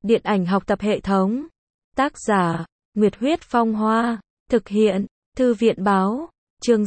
Điện ảnh học tập hệ thống. Tác giả, Nguyệt Huyết Phong Hoa. Thực hiện, Thư viện Báo. Chương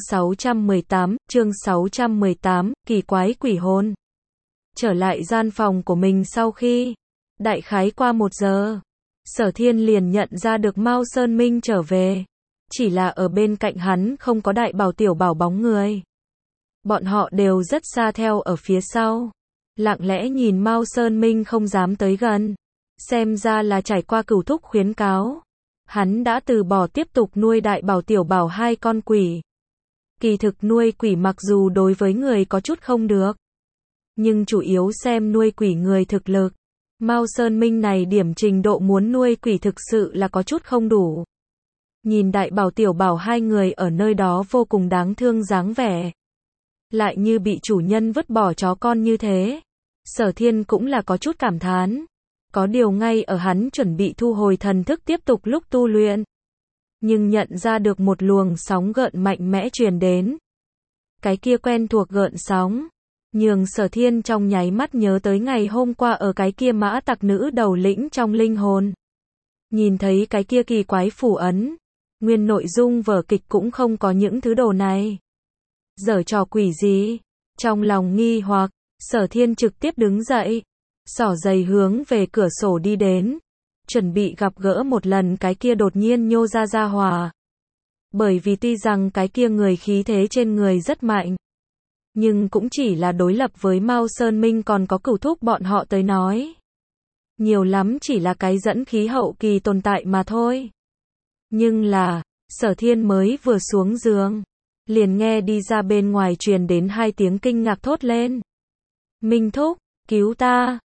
618, kỳ quái quỷ hồn. Trở lại gian phòng của mình sau khi đại khái qua 1 giờ, Sở Thiên liền nhận ra được Mao Sơn Minh trở về. Chỉ là ở bên cạnh hắn không có Đại Bảo Tiểu Bảo bóng người. Bọn họ đều rất xa theo ở phía sau. Lặng lẽ nhìn Mao Sơn Minh không dám tới gần. Xem ra là trải qua cửu thúc khuyến cáo. Hắn đã từ bỏ tiếp tục nuôi Đại Bảo Tiểu Bảo 2 con quỷ. Kỳ thực nuôi quỷ mặc dù đối với người có chút không được, nhưng chủ yếu xem nuôi quỷ người thực lực. Mao Sơn Minh này điểm trình độ muốn nuôi quỷ thực sự là có chút không đủ. Nhìn Đại Bảo Tiểu Bảo 2 người ở nơi đó vô cùng đáng thương dáng vẻ, lại như bị chủ nhân vứt bỏ chó con như thế. Sở Thiên cũng là có chút cảm thán. Có điều ngay ở hắn chuẩn bị thu hồi thần thức tiếp tục lúc tu luyện, nhưng nhận ra được một luồng sóng gợn mạnh mẽ truyền đến. Cái kia quen thuộc gợn sóng, nhường Sở Thiên trong nháy mắt nhớ tới ngày hôm qua ở cái kia mã tặc nữ đầu lĩnh trong linh hồn. Nhìn thấy cái kia kỳ quái phù ấn, nguyên nội dung vở kịch cũng không có những thứ đồ này. Giở trò quỷ gì? Trong lòng nghi hoặc, Sở Thiên trực tiếp đứng dậy, xỏ giày hướng về cửa sổ đi đến, chuẩn bị gặp gỡ một lần cái kia đột nhiên nhô ra gia hỏa. Bởi vì tuy rằng cái kia người khí thế trên người rất mạnh, nhưng cũng chỉ là đối lập với Mao Sơn Minh còn có cửu thúc bọn họ tới nói. Nhiều lắm chỉ là cái dẫn khí hậu kỳ tồn tại mà thôi. Nhưng là, Sở Thiên mới vừa xuống giường, liền nghe đi ra bên ngoài truyền đến 2 tiếng kinh ngạc thốt lên. Minh thúc, cứu ta,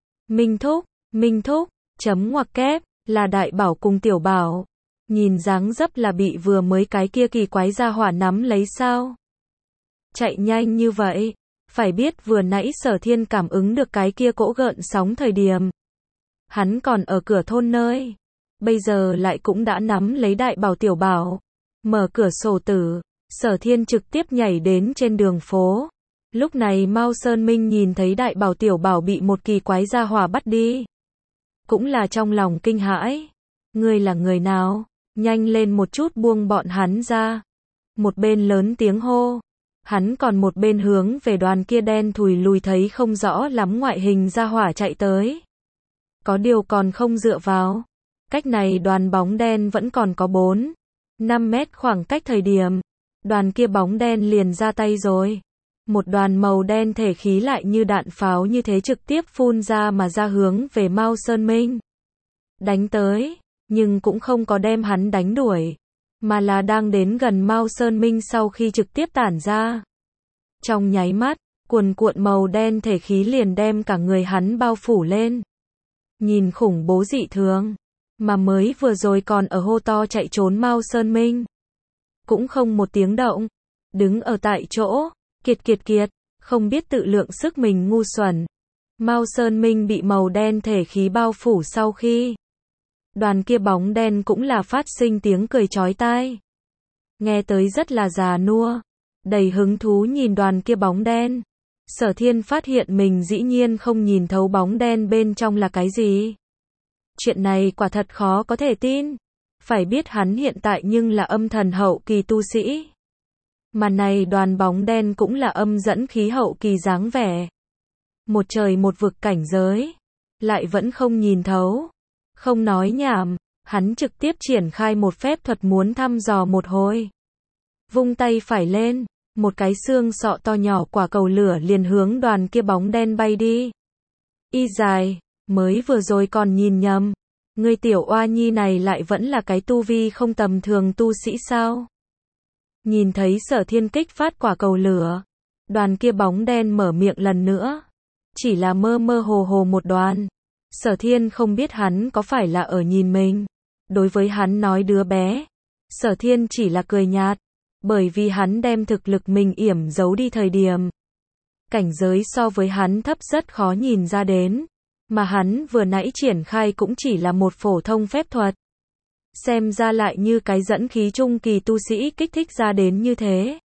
Minh thúc, chấm ngoặc kép, là Đại Bảo cùng Tiểu Bảo. Nhìn dáng dấp là bị vừa mới cái kia kỳ quái gia hỏa nắm lấy sao? Chạy nhanh như vậy, phải biết vừa nãy Sở Thiên cảm ứng được cái kia cỗ gợn sóng thời điểm. Hắn còn ở cửa thôn nơi, bây giờ lại cũng đã nắm lấy Đại Bảo Tiểu Bảo. Mở cửa sổ tử, Sở Thiên trực tiếp nhảy đến trên đường phố. Lúc này Mao Sơn Minh nhìn thấy Đại Bảo Tiểu Bảo bị một kỳ quái gia hỏa bắt đi, cũng là trong lòng kinh hãi. Ngươi là người nào? Nhanh lên một chút buông bọn hắn ra. Một bên lớn tiếng hô, hắn còn một bên hướng về đoàn kia đen thùi lùi thấy không rõ lắm ngoại hình gia hỏa chạy tới. Có điều còn không dựa vào. Cách này đoàn bóng đen vẫn còn có 4-5 mét khoảng cách thời điểm, đoàn kia bóng đen liền ra tay rồi. Một đoàn màu đen thể khí lại như đạn pháo như thế trực tiếp phun ra mà ra hướng về Mao Sơn Minh. Đánh tới, nhưng cũng không có đem hắn đánh đuổi, mà là đang đến gần Mao Sơn Minh sau khi trực tiếp tản ra. Trong nháy mắt, cuồn cuộn màu đen thể khí liền đem cả người hắn bao phủ lên. Nhìn khủng bố dị thường, mà mới vừa rồi còn ở hô to chạy trốn Mao Sơn Minh, cũng không một tiếng động, đứng ở tại chỗ. Kiệt, không biết tự lượng sức mình ngu xuẩn. Mao Sơn Minh bị màu đen thể khí bao phủ sau khi, đoàn kia bóng đen cũng là phát sinh tiếng cười chói tai. Nghe tới rất là già nua, đầy hứng thú nhìn đoàn kia bóng đen. Sở Thiên phát hiện mình dĩ nhiên không nhìn thấu bóng đen bên trong là cái gì. Chuyện này quả thật khó có thể tin. Phải biết hắn hiện tại nhưng là âm thần hậu kỳ tu sĩ. Mà này đoàn bóng đen cũng là âm dẫn khí hậu kỳ dáng vẻ. Một trời một vực cảnh giới, lại vẫn không nhìn thấu. Không nói nhảm, hắn trực tiếp triển khai một phép thuật muốn thăm dò một hồi. Vung tay phải lên, một cái xương sọ to nhỏ quả cầu lửa liền hướng đoàn kia bóng đen bay đi. Y dài, mới vừa rồi còn nhìn nhầm. Ngươi tiểu oa nhi này lại vẫn là cái tu vi không tầm thường tu sĩ sao? Nhìn thấy Sở Thiên kích phát quả cầu lửa, đoàn kia bóng đen mở miệng lần nữa. Chỉ là mơ mơ hồ hồ một đoàn. Sở Thiên không biết hắn có phải là ở nhìn mình. Đối với hắn nói đứa bé, Sở Thiên chỉ là cười nhạt. Bởi vì hắn đem thực lực mình yểm giấu đi thời điểm, cảnh giới so với hắn thấp rất khó nhìn ra đến. Mà hắn vừa nãy triển khai cũng chỉ là một phổ thông phép thuật. Xem ra lại như cái dẫn khí trung kỳ tu sĩ kích thích ra đến như thế.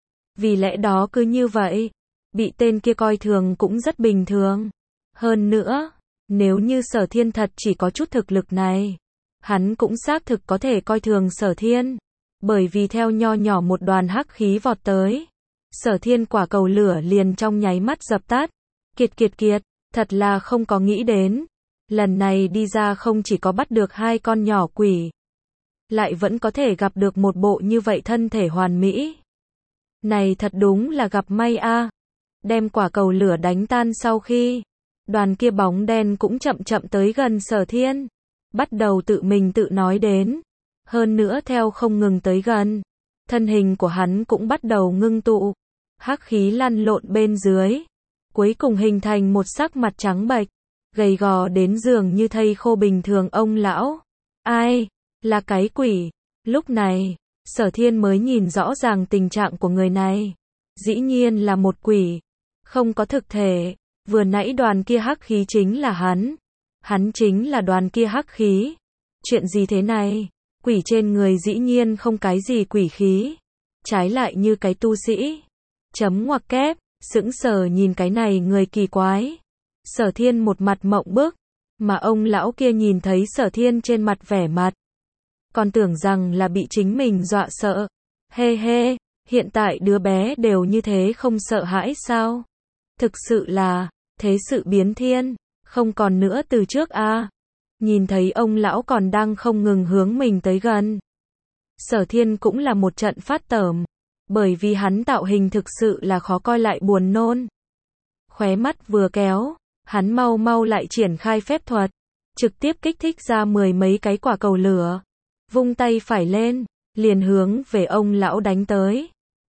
Vì lẽ đó cứ như vậy, bị tên kia coi thường cũng rất bình thường. Hơn nữa, Nếu như Sở Thiên thật chỉ có chút thực lực này, hắn cũng xác thực có thể coi thường Sở Thiên. Bởi vì theo nho nhỏ một đoàn hắc khí vọt tới, Sở Thiên quả cầu lửa liền trong nháy mắt dập tắt. Kiệt, thật là không có nghĩ đến. Lần này đi ra không chỉ có bắt được 2 con nhỏ quỷ, lại vẫn có thể gặp được một bộ như vậy thân thể hoàn mỹ. Này thật đúng là gặp may a. Đem quả cầu lửa đánh tan sau khi, đoàn kia bóng đen cũng chậm chậm tới gần Sở Thiên, bắt đầu tự mình tự nói đến. Hơn nữa theo không ngừng tới gần, thân hình của hắn cũng bắt đầu ngưng tụ, hắc khí lăn lộn bên dưới, cuối cùng hình thành một sắc mặt trắng bệch, gầy gò đến dường như thây khô bình thường ông lão. Ai? Là cái quỷ. Lúc này, Sở Thiên mới nhìn rõ ràng tình trạng của người này. Dĩ nhiên là một quỷ, không có thực thể. Vừa nãy đoàn kia hắc khí chính là hắn. Hắn chính là đoàn kia hắc khí. Chuyện gì thế này? Quỷ trên người dĩ nhiên không cái gì quỷ khí, trái lại như cái tu sĩ. Chấm ngoặc kép, sững sờ nhìn cái này người kỳ quái. Sở Thiên một mặt mộng bức, mà ông lão kia nhìn thấy Sở Thiên trên mặt vẻ mặt, còn tưởng rằng là bị chính mình dọa sợ. Hê hê, hiện tại đứa bé đều như thế không sợ hãi sao? Thực sự là, thế sự biến thiên, không còn nữa từ trước a. Nhìn thấy ông lão còn đang không ngừng hướng mình tới gần, Sở Thiên cũng là một trận phát tởm, bởi vì hắn tạo hình thực sự là khó coi lại buồn nôn. Khóe mắt vừa kéo, hắn mau mau lại triển khai phép thuật, trực tiếp kích thích ra 10 mấy cái quả cầu lửa, vung tay phải lên, liền hướng về ông lão đánh tới.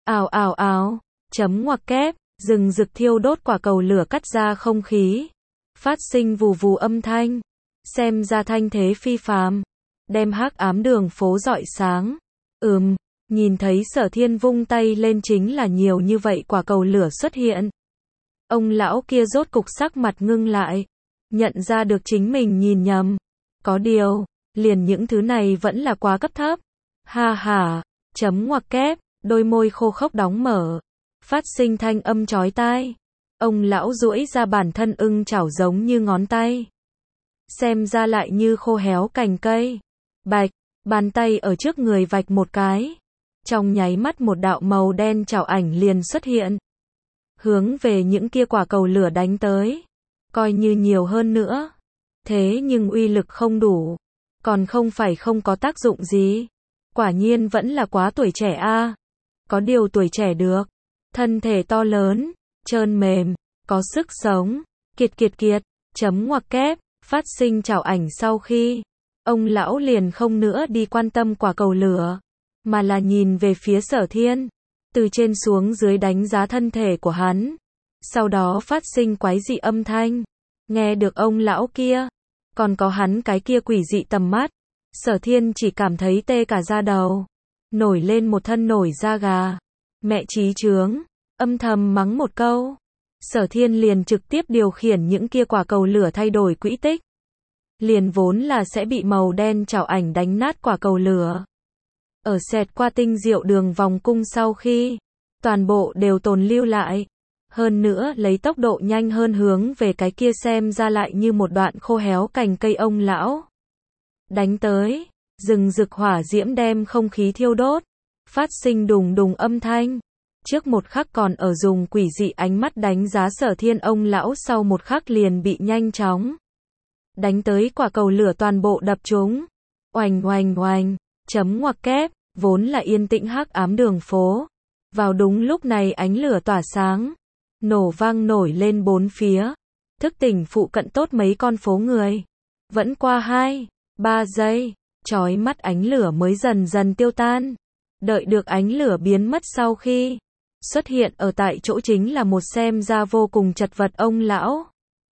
Ào, chấm ngoặc kép, rừng rực thiêu đốt quả cầu lửa cắt ra không khí, phát sinh vù vù âm thanh, xem ra thanh thế phi phàm, đem hắc ám đường phố rọi sáng. Nhìn thấy Sở Thiên vung tay lên chính là nhiều như vậy quả cầu lửa xuất hiện. Ông lão kia rốt cục sắc mặt ngưng lại, nhận ra được chính mình nhìn nhầm. Có điều, liền những thứ này vẫn là quá cấp thấp. Ha ha, chấm ngoặc kép, đôi môi khô khốc đóng mở, phát sinh thanh âm chói tai. Ông lão duỗi ra bản thân ưng chảo giống như ngón tay, xem ra lại như khô héo cành cây. Bạch, bàn tay ở trước người vạch một cái, trong nháy mắt một đạo màu đen chảo ảnh liền xuất hiện, hướng về những kia quả cầu lửa đánh tới. Coi như nhiều hơn nữa, thế nhưng uy lực không đủ, còn không phải không có tác dụng gì. Quả nhiên vẫn là quá tuổi trẻ a. Có điều tuổi trẻ được, thân thể to lớn, trơn mềm, có sức sống. Kiệt, chấm ngoặc kép, phát sinh chảo ảnh sau khi, ông lão liền không nữa đi quan tâm quả cầu lửa, mà là nhìn về phía Sở Thiên, từ trên xuống dưới đánh giá thân thể của hắn, sau đó phát sinh quái dị âm thanh. Nghe được ông lão kia, còn có hắn cái kia quỷ dị tầm mắt, Sở Thiên chỉ cảm thấy tê cả da đầu, nổi lên một thân nổi da gà. Mẹ chí chướng, âm thầm mắng một câu, Sở Thiên liền trực tiếp điều khiển những kia quả cầu lửa thay đổi quỹ tích. Liền vốn là sẽ bị màu đen chảo ảnh đánh nát quả cầu lửa, ở xẹt qua tinh diệu đường vòng cung sau khi, toàn bộ đều tồn lưu lại. Hơn nữa lấy tốc độ nhanh hơn hướng về cái kia xem ra lại như một đoạn khô héo cành cây ông lão đánh tới. Rừng rực hỏa diễm đem không khí thiêu đốt, phát sinh đùng đùng âm thanh. Trước một khắc còn ở dùng quỷ dị ánh mắt đánh giá Sở Thiên, ông lão sau một khắc liền bị nhanh chóng đánh tới quả cầu lửa toàn bộ đập trúng. Oành, chấm ngoặc kép, vốn là yên tĩnh hắc ám đường phố, vào đúng lúc này ánh lửa tỏa sáng, nổ vang nổi lên bốn phía, thức tỉnh phụ cận tốt mấy con phố người. Vẫn qua 2-3 giây, chói mắt ánh lửa mới dần dần tiêu tan. Đợi được ánh lửa biến mất sau khi, xuất hiện ở tại chỗ chính là một xem ra vô cùng chật vật ông lão.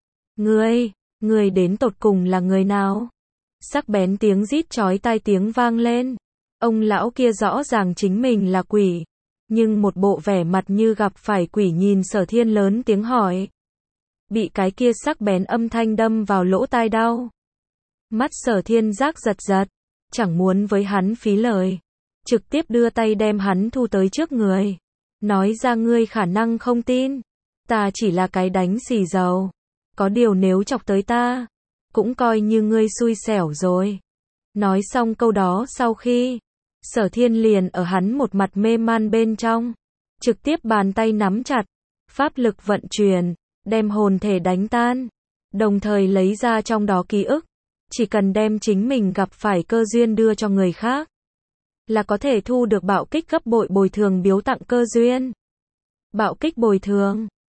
Người đến tột cùng là người nào? Sắc bén tiếng rít chói tai tiếng vang lên. Ông lão kia rõ ràng chính mình là quỷ, nhưng một bộ vẻ mặt như gặp phải quỷ nhìn Sở Thiên lớn tiếng hỏi. Bị cái kia sắc bén âm thanh đâm vào lỗ tai đau. Mắt Sở Thiên giật giật, chẳng muốn với hắn phí lời, trực tiếp đưa tay đem hắn thu tới trước người, nói ra ngươi khả năng không tin, ta chỉ là cái đánh xì dầu, có điều nếu chọc tới ta, cũng coi như ngươi xui xẻo rồi. Nói xong câu đó sau khi, Sở Thiên liền ở hắn một mặt mê man bên trong, trực tiếp bàn tay nắm chặt, pháp lực vận chuyển, đem hồn thể đánh tan, đồng thời lấy ra trong đó ký ức, chỉ cần đem chính mình gặp phải cơ duyên đưa cho người khác, là có thể thu được bạo kích gấp bội bồi thường biếu tặng cơ duyên. Bạo kích bồi thường